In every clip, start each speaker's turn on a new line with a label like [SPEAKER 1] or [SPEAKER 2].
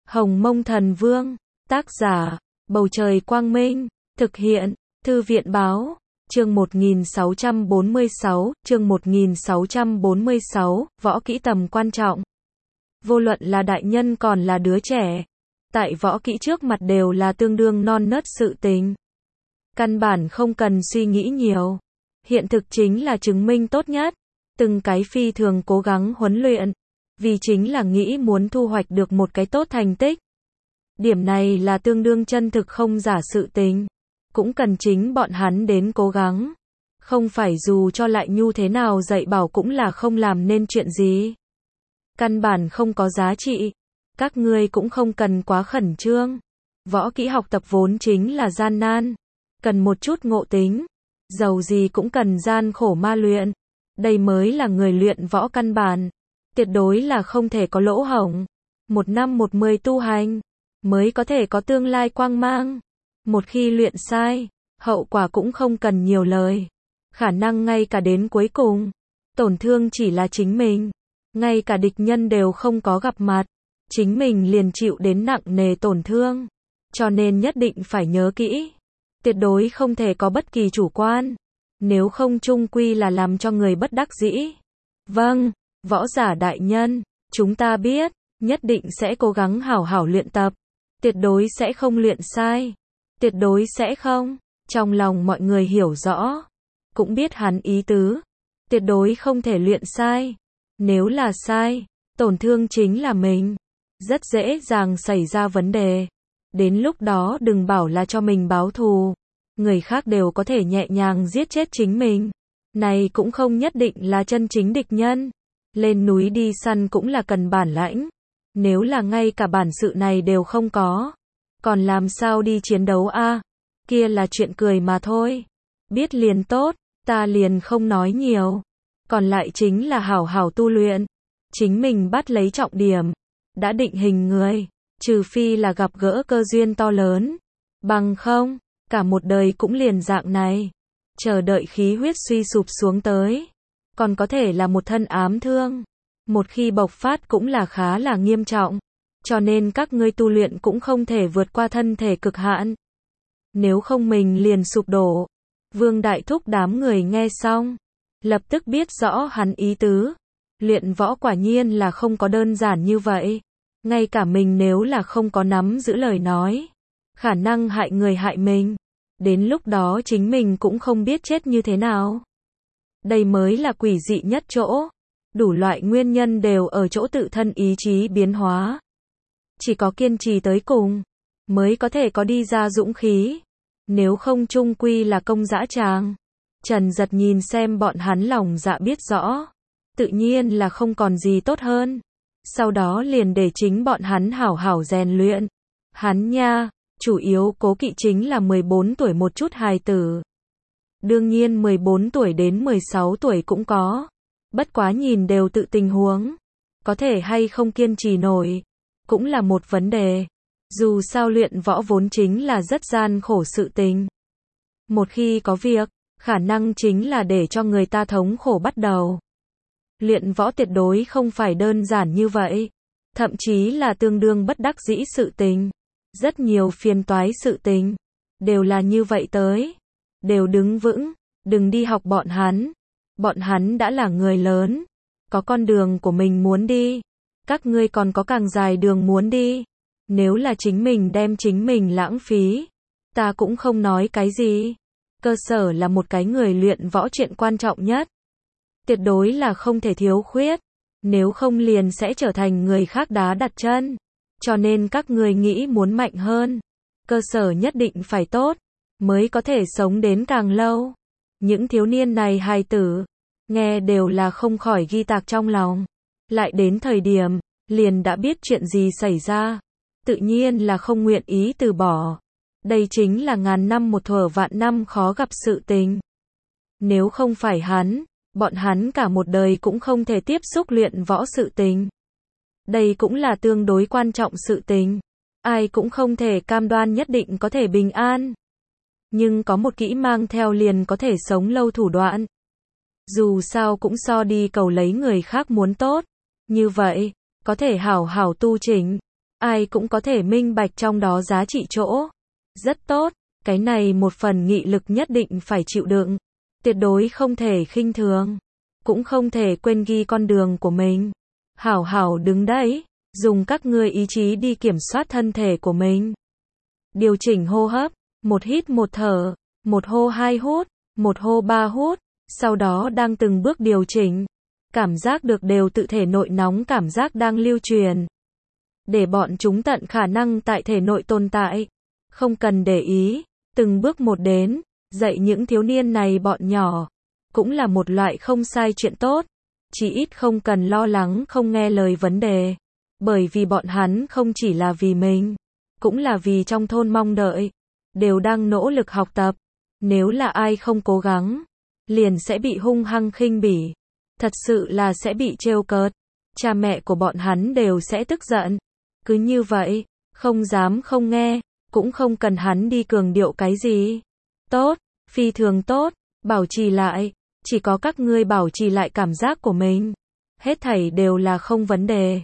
[SPEAKER 1] Hồng Mông Thần Vương, tác giả, Bầu Trời Quang Minh, thực hiện, Thư viện Báo, chương 1646, chương 1646, võ kỹ tầm quan trọng. Vô luận là đại nhân còn là đứa trẻ, tại võ kỹ trước mặt đều là tương đương non nớt sự tình. Căn bản không cần suy nghĩ nhiều. Hiện thực chính là chứng minh tốt nhất. Từng cái phi thường cố gắng huấn luyện, vì chính là nghĩ muốn thu hoạch được một cái tốt thành tích. Điểm này là tương đương chân thực không giả sự tình. Cũng cần chính bọn hắn đến cố gắng. Không phải dù cho lại nhu thế nào dạy bảo cũng là không làm nên chuyện gì. Căn bản không có giá trị. Các ngươi cũng không cần quá khẩn trương. Võ kỹ học tập vốn chính là gian nan. Cần một chút ngộ tính. Dầu gì cũng cần gian khổ ma luyện. Đây mới là người luyện võ căn bản. Tuyệt đối là không thể có lỗ hổng. 1 năm 10 tu hành, mới có thể có tương lai quang mang. Một khi luyện sai, hậu quả cũng không cần nhiều lời. Khả năng ngay cả đến cuối cùng, tổn thương chỉ là chính mình. Ngay cả địch nhân đều không có gặp mặt. Chính mình liền chịu đến nặng nề tổn thương. Cho nên nhất định phải nhớ kỹ. Tuyệt đối không thể có bất kỳ chủ quan. Nếu không chung quy là làm cho người bất đắc dĩ. Vâng, võ giả đại nhân, chúng ta biết, nhất định sẽ cố gắng hảo hảo luyện tập. Tuyệt đối sẽ không luyện sai. Tuyệt đối sẽ không. Trong lòng mọi người hiểu rõ. Cũng biết hắn ý tứ. Tuyệt đối không thể luyện sai. Nếu là sai, tổn thương chính là mình. Rất dễ dàng xảy ra vấn đề. Đến lúc đó đừng bảo là cho mình báo thù. Người khác đều có thể nhẹ nhàng giết chết chính mình. Này cũng không nhất định là chân chính địch nhân. Lên núi đi săn cũng là cần bản lãnh. Nếu là ngay cả bản sự này đều không có, còn làm sao đi chiến đấu a? Kia là chuyện cười mà thôi. Biết liền tốt, ta liền không nói nhiều. Còn lại chính là hảo hảo tu luyện. Chính mình bắt lấy trọng điểm. Đã định hình người, trừ phi là gặp gỡ cơ duyên to lớn. Bằng không, cả một đời cũng liền dạng này. Chờ đợi khí huyết suy sụp xuống tới. Còn có thể là một thân ám thương. Một khi bộc phát cũng là khá là nghiêm trọng. Cho nên các ngươi tu luyện cũng không thể vượt qua thân thể cực hạn. Nếu không mình liền sụp đổ. Vương Đại Thúc đám người nghe xong, lập tức biết rõ hắn ý tứ. Luyện võ quả nhiên là không có đơn giản như vậy. Ngay cả mình nếu là không có nắm giữ lời nói, khả năng hại người hại mình. Đến lúc đó chính mình cũng không biết chết như thế nào. Đây mới là quỷ dị nhất chỗ. Đủ loại nguyên nhân đều ở chỗ tự thân ý chí biến hóa. Chỉ có kiên trì tới cùng, mới có thể có đi ra dũng khí. Nếu không chung quy là công dã tràng. Trần Giật nhìn xem bọn hắn lòng dạ biết rõ. Tự nhiên là không còn gì tốt hơn. Sau đó liền để chính bọn hắn hảo hảo rèn luyện. Hắn nha, chủ yếu cố kỵ chính là 14 tuổi một chút hài tử. Đương nhiên 14 tuổi đến 16 tuổi cũng có. Bất quá nhìn đều tự tình huống. Có thể hay không kiên trì nổi. Cũng là một vấn đề. Dù sao luyện võ vốn chính là rất gian khổ sự tình. Một khi có việc, khả năng chính là để cho người ta thống khổ bắt đầu. Luyện võ tuyệt đối không phải đơn giản như vậy. Thậm chí là tương đương bất đắc dĩ sự tình. Rất nhiều phiền toái sự tình. Đều là như vậy tới. Đều đứng vững. Đừng đi học bọn hắn. Bọn hắn đã là người lớn. Có con đường của mình muốn đi. Các ngươi còn có càng dài đường muốn đi. Nếu là chính mình đem chính mình lãng phí. Ta cũng không nói cái gì. Cơ sở là một cái người luyện võ chuyện quan trọng nhất. Tuyệt đối là không thể thiếu khuyết. Nếu không liền sẽ trở thành người khác đá đặt chân. Cho nên các người nghĩ muốn mạnh hơn. Cơ sở nhất định phải tốt. Mới có thể sống đến càng lâu. Những thiếu niên này hài tử. Nghe đều là không khỏi ghi tạc trong lòng. Lại đến thời điểm, liền đã biết chuyện gì xảy ra. Tự nhiên là không nguyện ý từ bỏ. Đây chính là ngàn năm một thuở vạn năm khó gặp sự tình. Nếu không phải hắn, bọn hắn cả một đời cũng không thể tiếp xúc luyện võ sự tình. Đây cũng là tương đối quan trọng sự tình. Ai cũng không thể cam đoan nhất định có thể bình an. Nhưng có một kỹ mang theo liền có thể sống lâu thủ đoạn. Dù sao cũng so đi cầu lấy người khác muốn tốt. Như vậy, có thể hảo hảo tu chỉnh. ai cũng có thể minh bạch trong đó giá trị chỗ. Rất tốt, cái này một phần nghị lực nhất định phải chịu đựng. Tuyệt đối không thể khinh thường. Cũng không thể quên ghi con đường của mình. Hảo hảo đứng đấy, dùng các ngươi ý chí đi kiểm soát thân thể của mình. Điều chỉnh hô hấp, một hít một thở, một hô hai hút, một hô ba hút, sau đó đang từng bước điều chỉnh. Cảm giác được đều tự thể nội nóng cảm giác đang lưu truyền. Để bọn chúng tận khả năng tại thể nội tồn tại. Không cần để ý, từng bước một đến, dạy những thiếu niên này bọn nhỏ. Cũng là một loại không sai chuyện tốt. Chỉ ít không cần lo lắng không nghe lời vấn đề. Bởi vì bọn hắn không chỉ là vì mình, cũng là vì trong thôn mong đợi. Đều đang nỗ lực học tập. Nếu là ai không cố gắng, liền sẽ bị hung hăng khinh bỉ. Thật sự là sẽ bị trêu cợt. Cha mẹ của bọn hắn đều sẽ tức giận. Cứ như vậy, không dám không nghe, cũng không cần hắn đi cường điệu cái gì. Tốt, phi thường tốt, bảo trì lại. Chỉ có các ngươi bảo trì lại cảm giác của mình. Hết thảy đều là không vấn đề.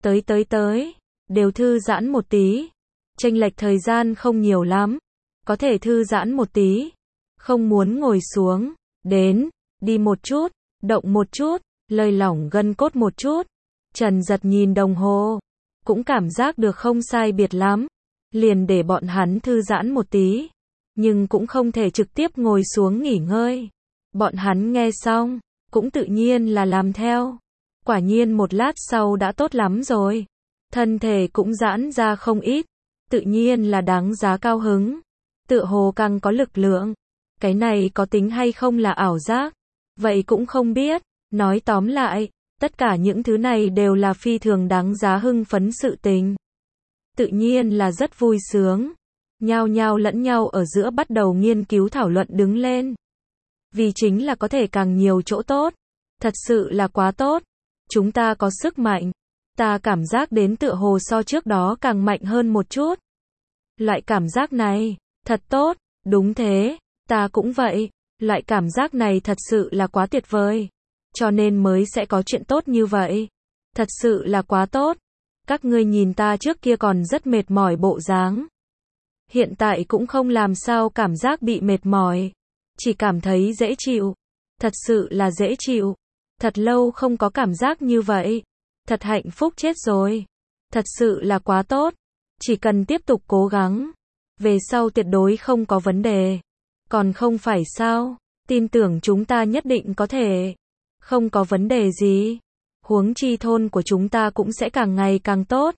[SPEAKER 1] Tới, đều thư giãn một tí. Chênh lệch thời gian không nhiều lắm. Có thể thư giãn một tí. Không muốn ngồi xuống. Đến, đi một chút, động một chút, lơi lỏng gân cốt một chút. Trần Giật nhìn đồng hồ. Cũng cảm giác được không sai biệt lắm. Liền để bọn hắn thư giãn một tí. Nhưng cũng không thể trực tiếp ngồi xuống nghỉ ngơi. Bọn hắn nghe xong, cũng tự nhiên là làm theo. Quả nhiên một lát sau đã tốt lắm rồi. Thân thể cũng giãn ra không ít. Tự nhiên là đáng giá cao hứng. Tựa hồ càng có lực lượng. Cái này có tính hay không là ảo giác? Vậy cũng không biết. Nói tóm lại, tất cả những thứ này đều là phi thường đáng giá hưng phấn sự tình. Tự nhiên là rất vui sướng. Nhao nhao lẫn nhau ở giữa bắt đầu nghiên cứu thảo luận đứng lên. Vì chính là có thể càng nhiều chỗ tốt. Thật sự là quá tốt. Chúng ta có sức mạnh. Ta cảm giác đến tựa hồ so trước đó càng mạnh hơn một chút. Loại cảm giác này, thật tốt. Đúng thế, ta cũng vậy. Loại cảm giác này thật sự là quá tuyệt vời. Cho nên mới sẽ có chuyện tốt như vậy. Thật sự là quá tốt. Các ngươi nhìn ta trước kia còn rất mệt mỏi bộ dáng. Hiện tại cũng không làm sao cảm giác bị mệt mỏi. Chỉ cảm thấy dễ chịu. Thật sự là dễ chịu. Thật lâu không có cảm giác như vậy. Thật hạnh phúc chết rồi. Thật sự là quá tốt. Chỉ cần tiếp tục cố gắng. Về sau tuyệt đối không có vấn đề. Còn không phải sao? Tin tưởng chúng ta nhất định có thể. Không có vấn đề gì. Huống chi thôn của chúng ta cũng sẽ càng ngày càng tốt.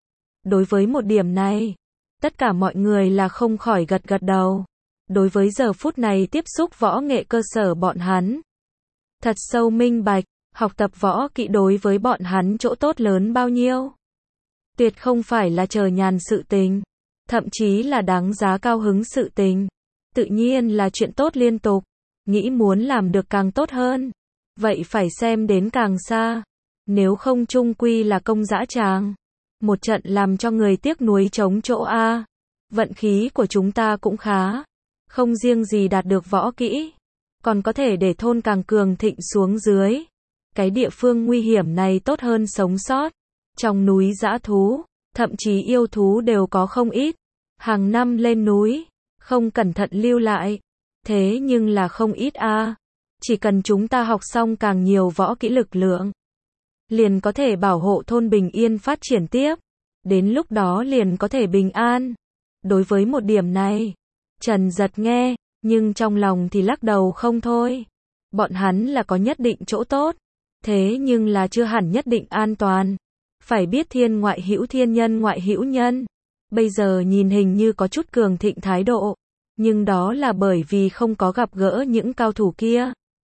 [SPEAKER 1] Đối với một điểm này, tất cả mọi người là không khỏi gật gật đầu. Đối với giờ phút này tiếp xúc võ nghệ cơ sở bọn hắn. Thật sâu minh bạch, học tập võ kỹ đối với bọn hắn chỗ tốt lớn bao nhiêu. Tuyệt không phải là chờ nhàn sự tình. Thậm chí là đáng giá cao hứng sự tình. Tự nhiên là chuyện tốt liên tục. Nghĩ muốn làm được càng tốt hơn. Vậy phải xem đến càng xa. Nếu không chung quy là công dã tràng. Một trận làm cho người tiếc nuối chống chỗ A. Vận khí của chúng ta cũng khá. Không riêng gì đạt được võ kỹ. Còn có thể để thôn càng cường thịnh xuống dưới. Cái địa phương nguy hiểm này tốt hơn sống sót. Trong núi dã thú, thậm chí yêu thú đều có không ít. Hàng năm lên núi, không cẩn thận lưu lại. Thế nhưng là không ít A. Chỉ cần chúng ta học xong càng nhiều võ kỹ lực lượng. Liền có thể bảo hộ thôn bình yên phát triển tiếp. Đến lúc đó liền có thể bình an. Đối với một điểm này, Trần Giật nghe, nhưng trong lòng thì lắc đầu không thôi. Bọn hắn là có nhất định chỗ tốt. Thế nhưng là chưa hẳn nhất định an toàn. Phải biết thiên ngoại hữu thiên nhân ngoại hữu nhân. Bây giờ nhìn hình như có chút cường thịnh thái độ. Nhưng đó là bởi vì không có gặp gỡ những cao thủ kia.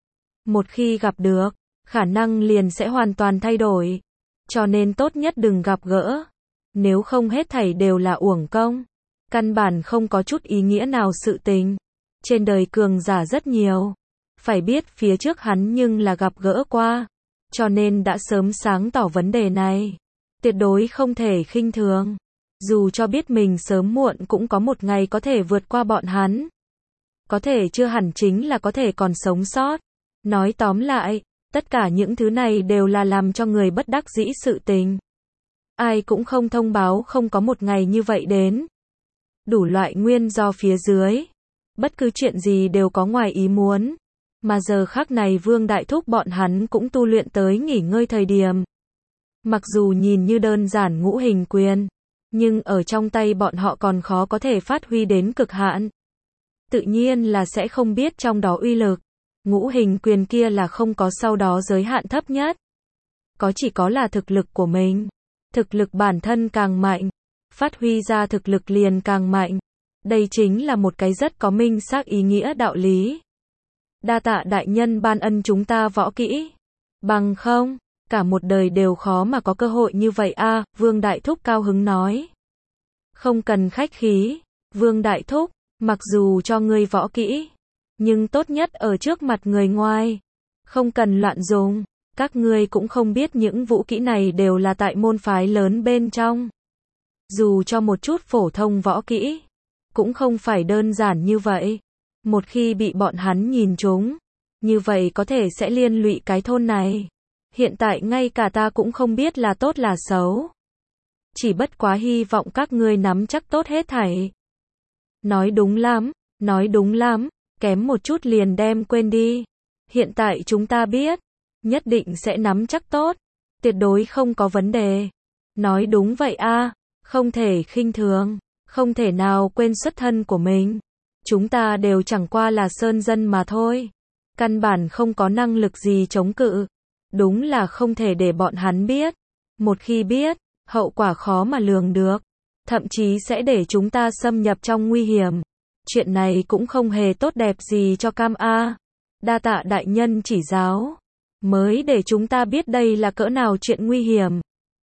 [SPEAKER 1] Một khi gặp được, khả năng liền sẽ hoàn toàn thay đổi. Cho nên tốt nhất đừng gặp gỡ. Nếu không hết thảy đều là uổng công. Căn bản không có chút ý nghĩa nào sự tình. Trên đời cường giả rất nhiều. Phải biết phía trước hắn nhưng là gặp gỡ qua. Cho nên đã sớm sáng tỏ vấn đề này. Tuyệt đối không thể khinh thường. Dù cho biết mình sớm muộn cũng có một ngày có thể vượt qua bọn hắn. Có thể chưa hẳn chính là có thể còn sống sót. Nói tóm lại, tất cả những thứ này đều là làm cho người bất đắc dĩ sự tình. ai cũng không thông báo không có một ngày như vậy đến. Đủ loại nguyên do phía dưới. Bất cứ chuyện gì đều có ngoài ý muốn. Mà giờ khắc này Vương Đại Thúc bọn hắn cũng tu luyện tới nghỉ ngơi thời điểm. Mặc dù nhìn như đơn giản ngũ hình quyền, nhưng ở trong tay bọn họ còn khó có thể phát huy đến cực hạn. Tự nhiên là sẽ không biết trong đó uy lực. Ngũ hình quyền kia là không có sau đó giới hạn thấp nhất. Có chỉ có là thực lực của mình. Thực lực bản thân càng mạnh, phát huy ra thực lực liền càng mạnh. Đây chính là một cái rất có minh xác ý nghĩa đạo lý. Đa tạ đại nhân ban ân chúng ta võ kỹ. Bằng không, cả một đời đều khó mà có cơ hội như vậy a. Vương Đại Thúc cao hứng nói. Không cần khách khí, Vương Đại Thúc, mặc dù cho ngươi võ kỹ, nhưng tốt nhất ở trước mặt người ngoài. Không cần loạn dùng, các ngươi cũng không biết những vũ kỹ này đều là tại môn phái lớn bên trong. Dù cho một chút phổ thông võ kỹ, cũng không phải đơn giản như vậy. Một khi bị bọn hắn nhìn trúng, như vậy có thể sẽ liên lụy cái thôn này. Hiện tại ngay cả ta cũng không biết là tốt là xấu. Chỉ bất quá hy vọng các ngươi nắm chắc tốt hết thảy. Nói đúng lắm, kém một chút liền đem quên đi. Hiện tại chúng ta biết, nhất định sẽ nắm chắc tốt, tuyệt đối không có vấn đề. Nói đúng vậy a, không thể khinh thường, không thể nào quên xuất thân của mình. Chúng ta đều chẳng qua là sơn dân mà thôi. Căn bản không có năng lực gì chống cự. Đúng là không thể để bọn hắn biết. Một khi biết, hậu quả khó mà lường được. Thậm chí sẽ để chúng ta xâm nhập trong nguy hiểm. Chuyện này cũng không hề tốt đẹp gì cho Cam A. Đa tạ đại nhân chỉ giáo. Mới để chúng ta biết đây là cỡ nào chuyện nguy hiểm.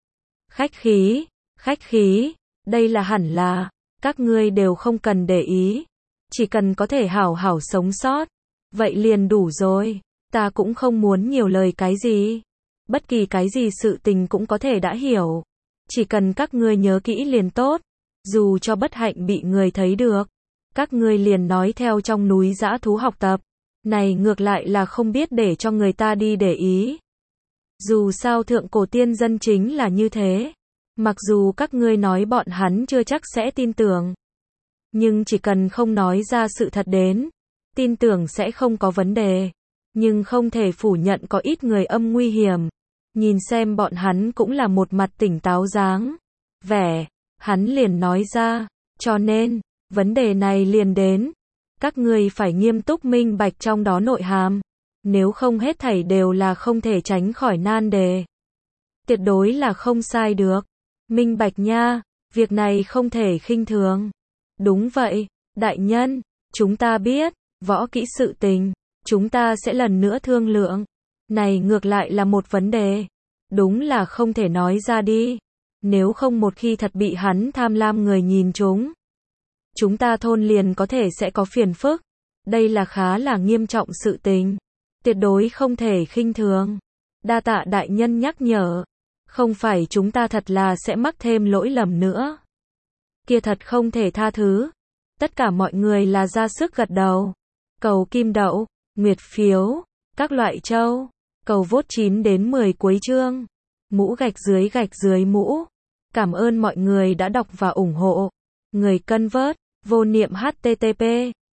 [SPEAKER 1] Khách khí, đây là hẳn là, các ngươi đều không cần để ý. Chỉ cần có thể hảo hảo sống sót. Vậy liền đủ rồi, ta cũng không muốn nhiều lời cái gì. Bất kỳ cái gì sự tình cũng có thể đã hiểu. Chỉ cần các ngươi nhớ kỹ liền tốt. Dù cho bất hạnh bị người thấy được, các ngươi liền nói theo trong núi dã thú học tập. Này ngược lại là không biết để cho người ta đi để ý. Dù sao thượng cổ tiên dân chính là như thế. Mặc dù các ngươi nói bọn hắn chưa chắc sẽ tin tưởng. Nhưng chỉ cần không nói ra sự thật đến, tin tưởng sẽ không có vấn đề. Nhưng không thể phủ nhận có ít người âm nguy hiểm. Nhìn xem bọn hắn cũng là một mặt tỉnh táo dáng vẻ. Hắn liền nói ra, cho nên, vấn đề này liền đến. Các ngươi phải nghiêm túc minh bạch trong đó nội hàm. Nếu không hết thảy đều là không thể tránh khỏi nan đề. Tuyệt đối là không sai được. Minh bạch nha, việc này không thể khinh thường. Đúng vậy, đại nhân, chúng ta biết, võ kỹ sự tình, chúng ta sẽ lần nữa thương lượng. Này ngược lại là một vấn đề. Đúng là không thể nói ra đi. Nếu không một khi thật bị hắn tham lam người nhìn chúng ta thôn liền có thể sẽ có phiền phức. Đây là khá là nghiêm trọng sự tình. Tuyệt đối không thể khinh thường. Đa tạ đại nhân nhắc nhở. Không phải chúng ta thật là sẽ mắc thêm lỗi lầm nữa. Kia thật không thể tha thứ. Tất cả mọi người là ra sức gật đầu. Cầu kim đậu, nguyệt phiếu, các loại châu. Cầu vote 9 đến 10 cuối chương. Mũ gạch dưới mũ. Cảm ơn mọi người đã đọc và ủng hộ. Người cân vớt, vô niệm http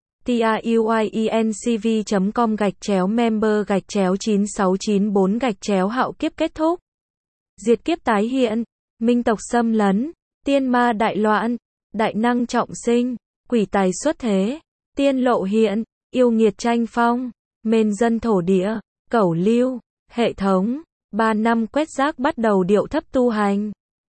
[SPEAKER 1] tiuyencv.com/member/9694/hạo kiếp kết thúc. Diệt kiếp tái hiện, minh tộc xâm lấn, tiên ma đại loạn, đại năng trọng sinh, quỷ tài xuất thế, tiên lộ hiện, yêu nghiệt tranh phong, mền dân thổ địa, cẩu lưu, hệ thống, 3 năm quét rác bắt đầu điệu thấp tu hành.